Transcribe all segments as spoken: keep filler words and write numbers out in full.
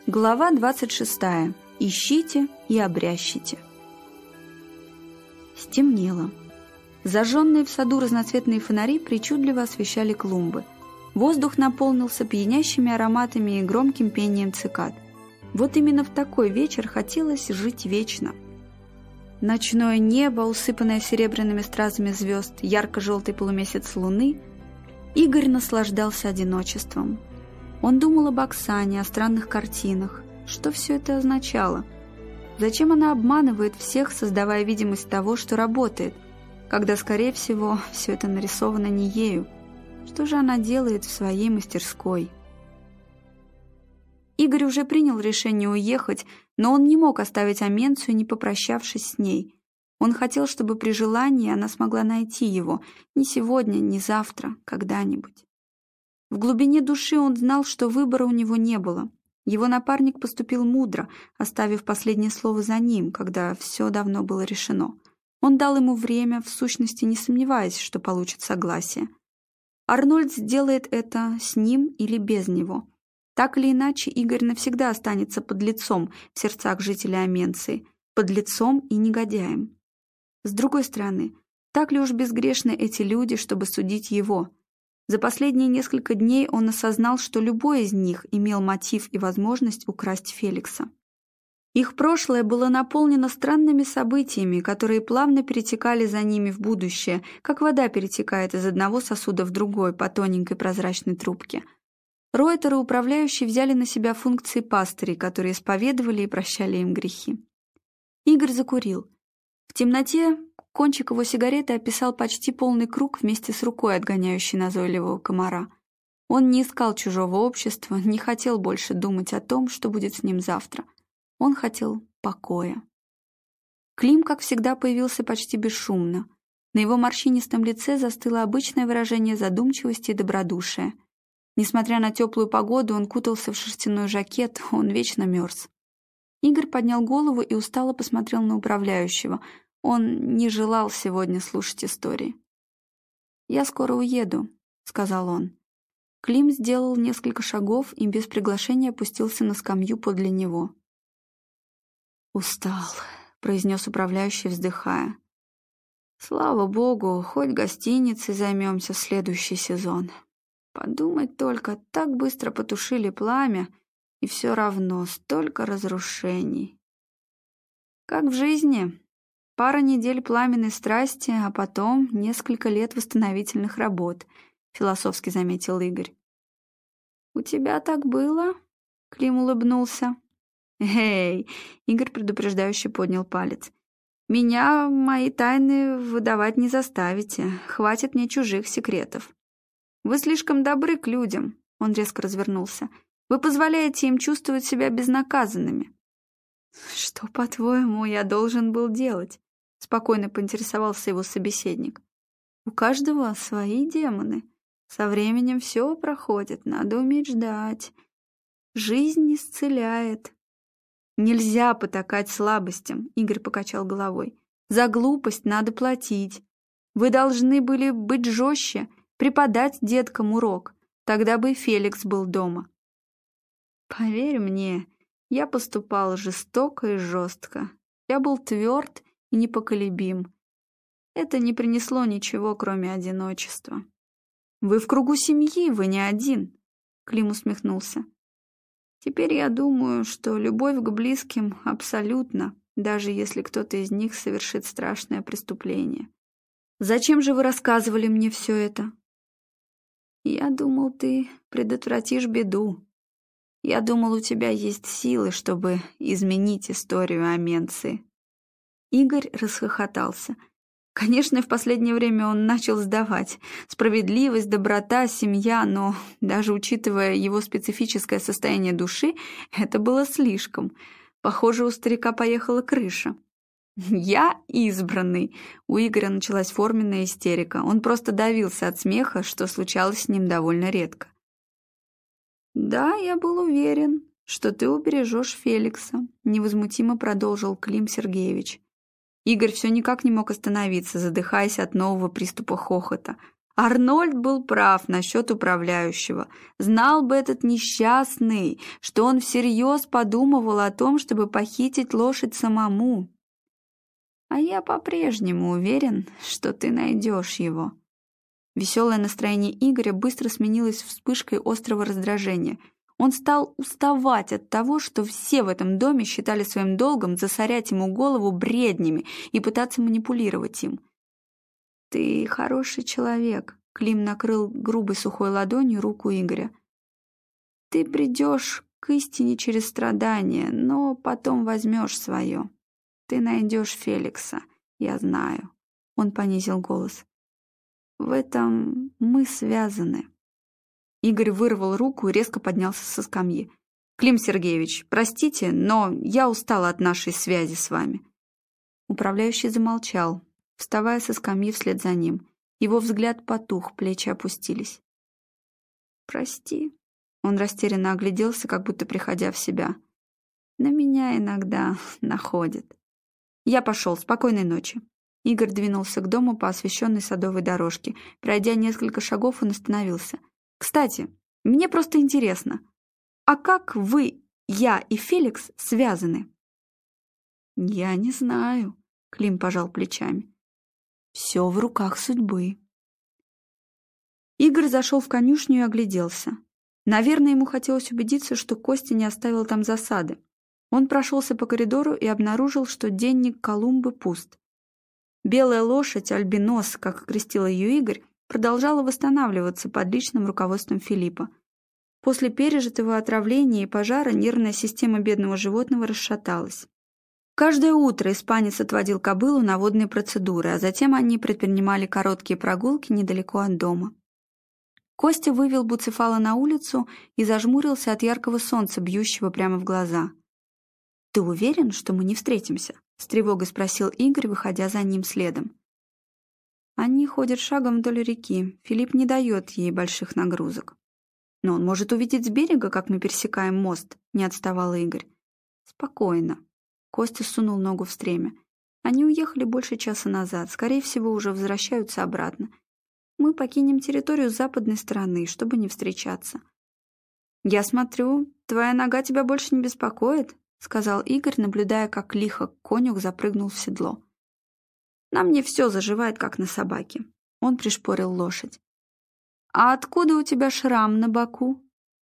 Глава двадцать шестая. Ищите и обрящите. Стемнело. Зажженные в саду разноцветные фонари причудливо освещали клумбы. Воздух наполнился пьянящими ароматами и громким пением цикад. Вот именно в такой вечер хотелось жить вечно. Ночное небо, усыпанное серебряными стразами звезд, ярко-желтый полумесяц луны. Игорь наслаждался одиночеством. Он думал об Оксане, о странных картинах. Что все это означало? Зачем она обманывает всех, создавая видимость того, что работает, когда, скорее всего, все это нарисовано не ею? Что же она делает в своей мастерской? Игорь уже принял решение уехать, но он не мог оставить Аменцию, не попрощавшись с ней. Он хотел, чтобы при желании она смогла найти его. Не сегодня, не завтра, когда-нибудь. В глубине души он знал, что выбора у него не было. Его напарник поступил мудро, оставив последнее слово за ним, когда все давно было решено. Он дал ему время, в сущности не сомневаясь, что получит согласие. Арнольд сделает это с ним или без него. Так или иначе, Игорь навсегда останется подлецом в сердцах жителей Аменции, подлецом и негодяем. С другой стороны, так ли уж безгрешны эти люди, чтобы судить его? За последние несколько дней он осознал, что любой из них имел мотив и возможность украсть Феликса. Их прошлое было наполнено странными событиями, которые плавно перетекали за ними в будущее, как вода перетекает из одного сосуда в другой по тоненькой прозрачной трубке. Ройтер и управляющий взяли на себя функции пастырей, которые исповедовали и прощали им грехи. Игорь закурил. В темноте кончик его сигареты описал почти полный круг вместе с рукой, отгоняющей назойливого комара. Он не искал чужого общества, не хотел больше думать о том, что будет с ним завтра. Он хотел покоя. Клим, как всегда, появился почти бесшумно. На его морщинистом лице застыло обычное выражение задумчивости и добродушия. Несмотря на теплую погоду, он кутался в шерстяной жакет, он вечно мерз. Игорь поднял голову и устало посмотрел на управляющего. Он не желал сегодня слушать истории. «Я скоро уеду», — сказал он. Клим сделал несколько шагов и без приглашения опустился на скамью подле него. «Устал», — произнес управляющий, вздыхая. «Слава богу, хоть гостиницей займемся в следующий сезон. Подумать только, так быстро потушили пламя, и все равно столько разрушений. Как в жизни. Пара недель пламенной страсти, а потом несколько лет восстановительных работ», — философски заметил Игорь. «У тебя так было?» — Клим улыбнулся. «Эй!» — Игорь предупреждающе поднял палец. «Меня мои тайны выдавать не заставите. Хватит мне чужих секретов. Вы слишком добры к людям», — он резко развернулся. «Вы позволяете им чувствовать себя безнаказанными». «Что, по-твоему, я должен был делать?» — спокойно поинтересовался его собеседник. «У каждого свои демоны. Со временем все проходит, надо уметь ждать. Жизнь исцеляет». «Нельзя потакать слабостям», — Игорь покачал головой. «За глупость надо платить. Вы должны были быть жестче, преподать деткам урок. Тогда бы и Феликс был дома». «Поверь мне, я поступал жестоко и жестко. Я был тверд и непоколебим. Это не принесло ничего, кроме одиночества». «Вы в кругу семьи, вы не один», — Клим усмехнулся. «Теперь я думаю, что любовь к близким абсолютна, даже если кто-то из них совершит страшное преступление. Зачем же вы рассказывали мне все это?» «Я думал, ты предотвратишь беду. Я думал, у тебя есть силы, чтобы изменить историю Аменции». Игорь расхохотался. Конечно, в последнее время он начал сдавать. Справедливость, доброта, семья, но даже учитывая его специфическое состояние души, это было слишком. Похоже, у старика поехала крыша. «Я избранный!» У Игоря началась форменная истерика. Он просто давился от смеха, что случалось с ним довольно редко. «Да, я был уверен, что ты убережешь Феликса», невозмутимо продолжил Клим Сергеевич. Игорь все никак не мог остановиться, задыхаясь от нового приступа хохота. Арнольд был прав насчет управляющего. Знал бы этот несчастный, что он всерьез подумывал о том, чтобы похитить лошадь самому. А я по-прежнему уверен, что ты найдешь его. Веселое настроение Игоря быстро сменилось вспышкой острого раздражения. Он стал уставать от того, что все в этом доме считали своим долгом засорять ему голову бреднями и пытаться манипулировать им. «Ты хороший человек», — Клим накрыл грубой сухой ладонью руку Игоря. «Ты придешь к истине через страдания, но потом возьмешь свое. Ты найдешь Феликса, я знаю», — он понизил голос. «В этом мы связаны». Игорь вырвал руку и резко поднялся со скамьи. «Клим Сергеевич, простите, но я устала от нашей связи с вами». Управляющий замолчал, вставая со скамьи вслед за ним. Его взгляд потух, плечи опустились. «Прости», — он растерянно огляделся, как будто приходя в себя. «На меня иногда находит». «Я пошел. Спокойной ночи». Игорь двинулся к дому по освещенной садовой дорожке. Пройдя несколько шагов, он остановился. «Кстати, мне просто интересно, а как вы, я и Феликс связаны?» «Я не знаю», — Клим пожал плечами. «Все в руках судьбы». Игорь зашел в конюшню и огляделся. Наверное, ему хотелось убедиться, что Костя не оставил там засады. Он прошелся по коридору и обнаружил, что денник Колумбы пуст. Белая лошадь, альбинос, как окрестил ее Игорь, продолжала восстанавливаться под личным руководством Филиппа. После пережитого отравления и пожара нервная система бедного животного расшаталась. Каждое утро испанец отводил кобылу на водные процедуры, а затем они предпринимали короткие прогулки недалеко от дома. Костя вывел Буцефала на улицу и зажмурился от яркого солнца, бьющего прямо в глаза. «Ты уверен, что мы не встретимся?» — с тревогой спросил Игорь, выходя за ним следом. Они ходят шагом вдоль реки. Филипп не дает ей больших нагрузок. «Но он может увидеть с берега, как мы пересекаем мост», — не отставал Игорь. «Спокойно». Костя сунул ногу в стремя. «Они уехали больше часа назад. Скорее всего, уже возвращаются обратно. Мы покинем территорию с западной стороны, чтобы не встречаться». «Я смотрю, твоя нога тебя больше не беспокоит», — сказал Игорь, наблюдая, как лихо конюх запрыгнул в седло. «На мне все заживает, как на собаке». Он пришпорил лошадь. «А откуда у тебя шрам на боку?»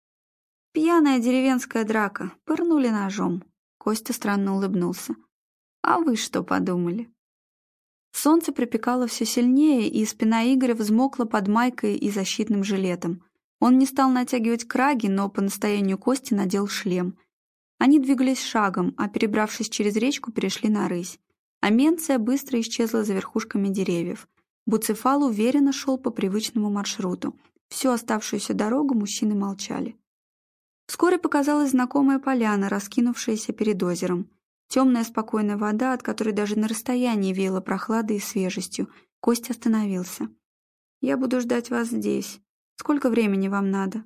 «Пьяная деревенская драка. Пырнули ножом». Костя странно улыбнулся. «А вы что подумали?» Солнце припекало все сильнее, и спина Игоря взмокла под майкой и защитным жилетом. Он не стал натягивать краги, но по настоянию Кости надел шлем. Они двигались шагом, а перебравшись через речку, перешли на рысь. Аменция быстро исчезла за верхушками деревьев. Буцефал уверенно шел по привычному маршруту. Всю оставшуюся дорогу мужчины молчали. Вскоре показалась знакомая поляна, раскинувшаяся перед озером. Темная спокойная вода, от которой даже на расстоянии веяло прохладой и свежестью. Костя остановился. «Я буду ждать вас здесь. Сколько времени вам надо?»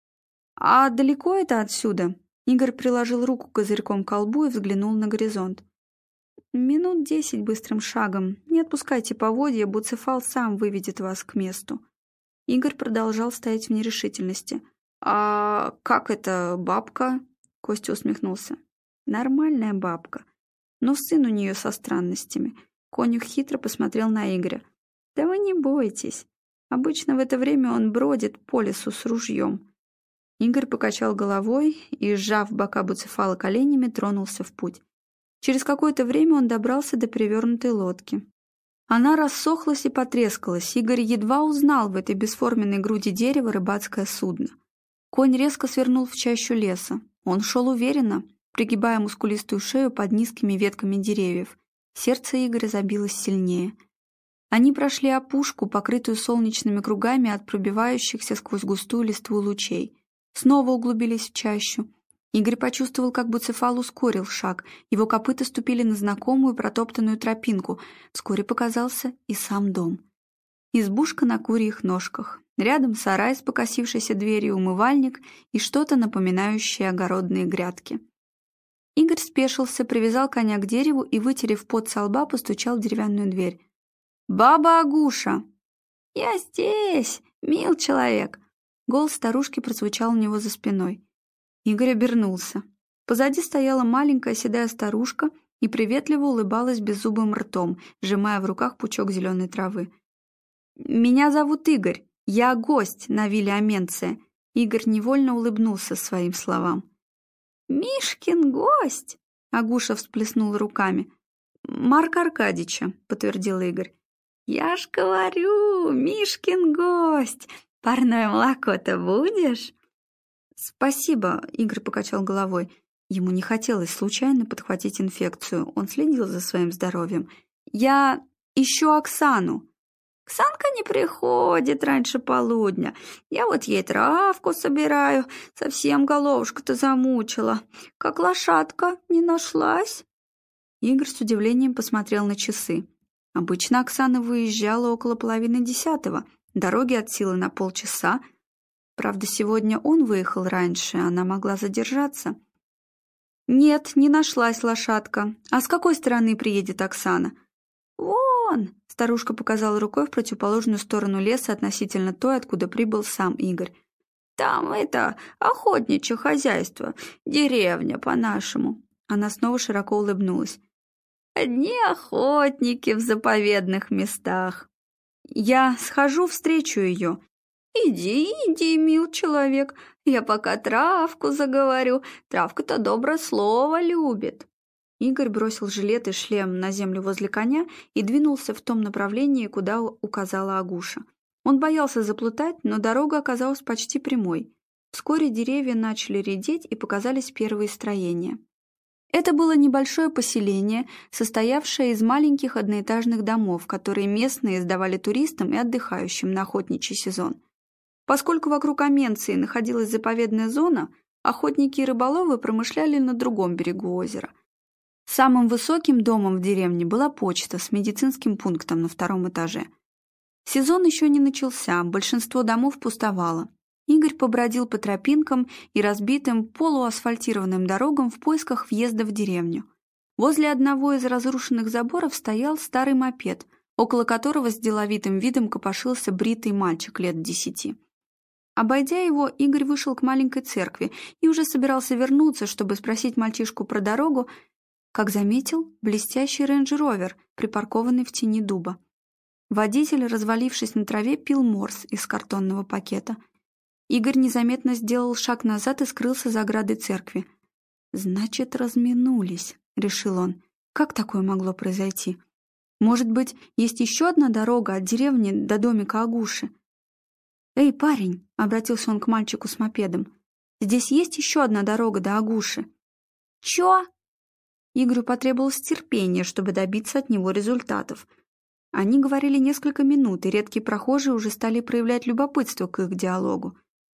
«А далеко это отсюда?» Игорь приложил руку козырьком к колбу и взглянул на горизонт. «Минут десять быстрым шагом. Не отпускайте поводья, Буцефал сам выведет вас к месту». Игорь продолжал стоять в нерешительности. «А как это бабка?» Костя усмехнулся. «Нормальная бабка. Но сын у нее со странностями». Конюх хитро посмотрел на Игоря. «Да вы не бойтесь. Обычно в это время он бродит по лесу с ружьем». Игорь покачал головой и, сжав бока Буцефала коленями, тронулся в путь. Через какое-то время он добрался до перевернутой лодки. Она рассохлась и потрескалась. Игорь едва узнал в этой бесформенной груди дерева рыбацкое судно. Конь резко свернул в чащу леса. Он шел уверенно, пригибая мускулистую шею под низкими ветками деревьев. Сердце Игоря забилось сильнее. Они прошли опушку, покрытую солнечными кругами от пробивающихся сквозь густую листву лучей. Снова углубились в чащу. Игорь почувствовал, как Буцефал ускорил шаг. Его копыта ступили на знакомую протоптанную тропинку. Вскоре показался и сам дом. Избушка на курьих ножках. Рядом сарай с покосившейся дверью, умывальник и что-то напоминающее огородные грядки. Игорь спешился, привязал коня к дереву и, вытерев пот со лба, постучал в деревянную дверь. «Баба Агуша!» «Я здесь, мил человек!» Голос старушки прозвучал у него за спиной. Игорь обернулся. Позади стояла маленькая седая старушка и приветливо улыбалась беззубым ртом, сжимая в руках пучок зеленой травы. «Меня зовут Игорь. Я гость на вилле Аменция». Игорь невольно улыбнулся своим словам. «Мишкин гость!» — Агуша всплеснула руками. «Марка Аркадьича», — подтвердил Игорь. «Я ж говорю, Мишкин гость! Парное молоко-то будешь?» «Спасибо», — Игорь покачал головой. Ему не хотелось случайно подхватить инфекцию. Он следил за своим здоровьем. «Я ищу Оксану». «Оксанка не приходит раньше полудня. Я вот ей травку собираю. Совсем головушка-то замучила. Как лошадка не нашлась». Игорь с удивлением посмотрел на часы. Обычно Оксана выезжала около половины десятого. Дороги от силы на полчаса. Правда, сегодня он выехал раньше, она могла задержаться. «Нет, не нашлась лошадка. А с какой стороны приедет Оксана?» «Вон!» — старушка показала рукой в противоположную сторону леса относительно той, откуда прибыл сам Игорь. «Там это охотничье хозяйство, деревня по-нашему». Она снова широко улыбнулась. «Одни охотники в заповедных местах». «Я схожу, встречу ее». «Иди, иди, мил человек, я пока травку заговорю. Травка-то доброе слово любит». Игорь бросил жилет и шлем на землю возле коня и двинулся в том направлении, куда указала Агуша. Он боялся заплутать, но дорога оказалась почти прямой. Вскоре деревья начали редеть и показались первые строения. Это было небольшое поселение, состоявшее из маленьких одноэтажных домов, которые местные сдавали туристам и отдыхающим на охотничий сезон. Поскольку вокруг Аменции находилась заповедная зона, охотники и рыболовы промышляли на другом берегу озера. Самым высоким домом в деревне была почта с медицинским пунктом на втором этаже. Сезон еще не начался, большинство домов пустовало. Игорь побродил по тропинкам и разбитым полуасфальтированным дорогам в поисках въезда в деревню. Возле одного из разрушенных заборов стоял старый мопед, около которого с деловитым видом копошился бритый мальчик лет десяти. Обойдя его, Игорь вышел к маленькой церкви и уже собирался вернуться, чтобы спросить мальчишку про дорогу, как заметил блестящий рейндж-ровер, припаркованный в тени дуба. Водитель, развалившись на траве, пил морс из картонного пакета. Игорь незаметно сделал шаг назад и скрылся за оградой церкви. «Значит, разминулись», — решил он. «Как такое могло произойти? Может быть, есть еще одна дорога от деревни до домика Агуши?» «Эй, парень!» — обратился он к мальчику с мопедом. «Здесь есть еще одна дорога до Агуши». «Чё?» Игорю потребовалось терпение, чтобы добиться от него результатов. Они говорили несколько минут, и редкие прохожие уже стали проявлять любопытство к их диалогу.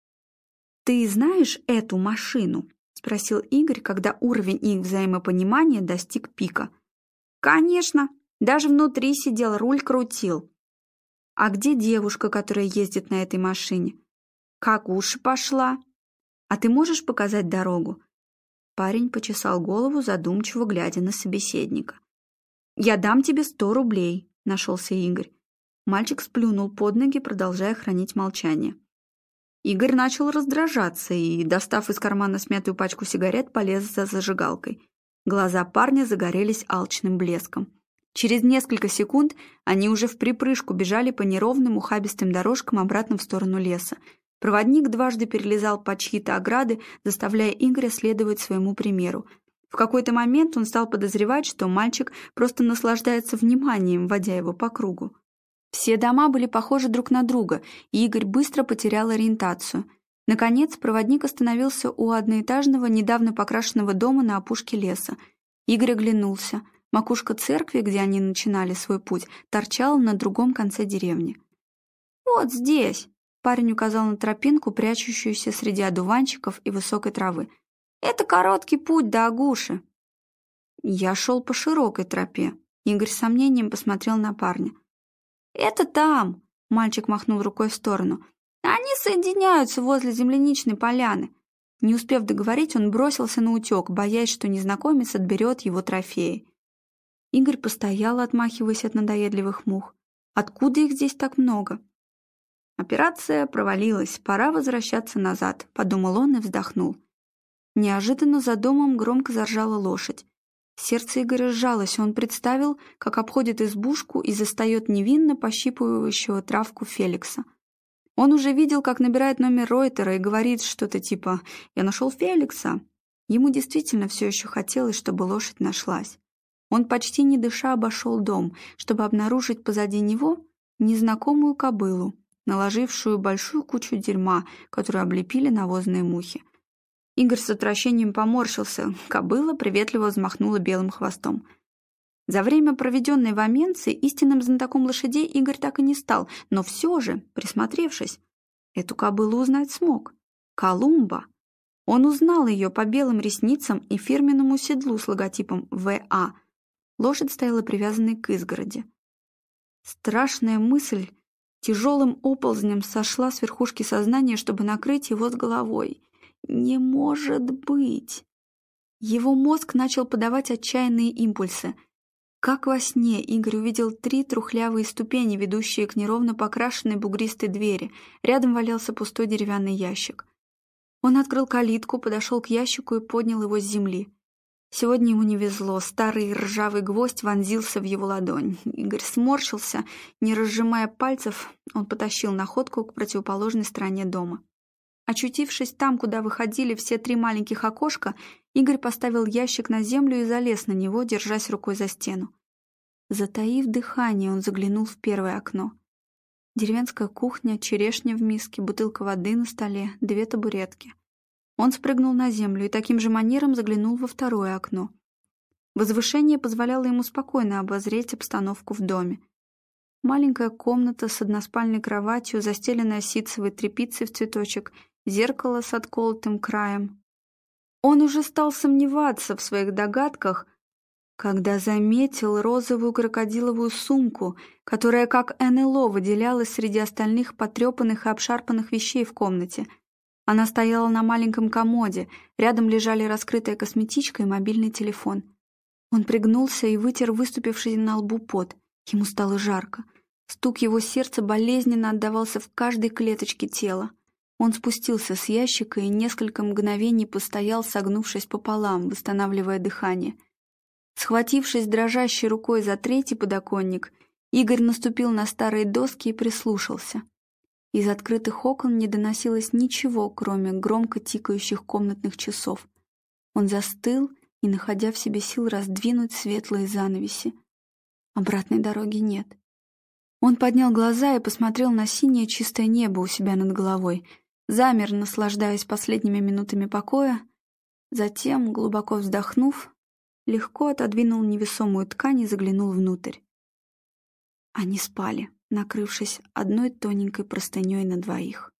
«Ты знаешь эту машину?» — спросил Игорь, когда уровень их взаимопонимания достиг пика. «Конечно! Даже внутри сидел, руль крутил». «А где девушка, которая ездит на этой машине?» «К Агуше пошла». «А ты можешь показать дорогу?» Парень почесал голову, задумчиво глядя на собеседника. «Я дам тебе сто рублей», — нашелся Игорь. Мальчик сплюнул под ноги, продолжая хранить молчание. Игорь начал раздражаться и, достав из кармана смятую пачку сигарет, полез за зажигалкой. Глаза парня загорелись алчным блеском. Через несколько секунд они уже вприпрыжку бежали по неровным ухабистым дорожкам обратно в сторону леса. Проводник дважды перелезал по чьи-то ограды, заставляя Игоря следовать своему примеру. В какой-то момент он стал подозревать, что мальчик просто наслаждается вниманием, водя его по кругу. Все дома были похожи друг на друга, и Игорь быстро потерял ориентацию. Наконец, проводник остановился у одноэтажного, недавно покрашенного дома на опушке леса. Игорь оглянулся. Макушка церкви, где они начинали свой путь, торчала на другом конце деревни. «Вот здесь!» — парень указал на тропинку, прячущуюся среди одуванчиков и высокой травы. «Это короткий путь до Агуши». «Я шел по широкой тропе». Игорь с сомнением посмотрел на парня. «Это там!» — мальчик махнул рукой в сторону. «Они соединяются возле земляничной поляны». Не успев договорить, он бросился на утек, боясь, что незнакомец отберет его трофеи. Игорь постоял, отмахиваясь от надоедливых мух. Откуда их здесь так много? Операция провалилась, пора возвращаться назад, подумал он и вздохнул. Неожиданно за домом громко заржала лошадь. Сердце Игоря сжалось, он представил, как обходит избушку и застает невинно пощипывающего травку Феликса. Он уже видел, как набирает номер Ройтера и говорит что-то типа «Я нашел Феликса». Ему действительно все еще хотелось, чтобы лошадь нашлась. Он почти не дыша обошел дом, чтобы обнаружить позади него незнакомую кобылу, наложившую большую кучу дерьма, которую облепили навозные мухи. Игорь с отвращением поморщился. Кобыла приветливо взмахнула белым хвостом. За время, проведенное в Аменце, истинным знатоком лошадей Игорь так и не стал, но все же, присмотревшись, эту кобылу узнать смог. Колумба. Он узнал ее по белым ресницам и фирменному седлу с логотипом вэ а. Лошадь стояла привязанной к изгороди. Страшная мысль тяжелым оползнем сошла с верхушки сознания, чтобы накрыть его с головой. Не может быть! Его мозг начал подавать отчаянные импульсы. Как во сне Игорь увидел три трухлявые ступени, ведущие к неровно покрашенной бугристой двери. Рядом валялся пустой деревянный ящик. Он открыл калитку, подошел к ящику и поднял его с земли. Сегодня ему не везло. Старый ржавый гвоздь вонзился в его ладонь. Игорь сморщился. Не разжимая пальцев, он потащил находку к противоположной стороне дома. Очутившись там, куда выходили все три маленьких окошка, Игорь поставил ящик на землю и залез на него, держась рукой за стену. Затаив дыхание, он заглянул в первое окно. Деревенская кухня, черешня в миске, бутылка воды на столе, две табуретки. Он спрыгнул на землю и таким же манером заглянул во второе окно. Возвышение позволяло ему спокойно обозреть обстановку в доме. Маленькая комната с односпальной кроватью, застеленная ситцевой тряпицей в цветочек, зеркало с отколотым краем. Он уже стал сомневаться в своих догадках, когда заметил розовую крокодиловую сумку, которая как эн эл о выделялась среди остальных потрепанных и обшарпанных вещей в комнате. Она стояла на маленьком комоде, рядом лежали раскрытая косметичка и мобильный телефон. Он пригнулся и вытер выступивший на лбу пот. Ему стало жарко. Стук его сердца болезненно отдавался в каждой клеточке тела. Он спустился с ящика и несколько мгновений постоял, согнувшись пополам, восстанавливая дыхание. Схватившись дрожащей рукой за третий подоконник, Игорь наступил на старые доски и прислушался. Из открытых окон не доносилось ничего, кроме громко тикающих комнатных часов. Он застыл, не находя в себе сил раздвинуть светлые занавеси. Обратной дороги нет. Он поднял глаза и посмотрел на синее чистое небо у себя над головой, замер, наслаждаясь последними минутами покоя, затем, глубоко вздохнув, легко отодвинул невесомую ткань и заглянул внутрь. Они спали, накрывшись одной тоненькой простыней на двоих.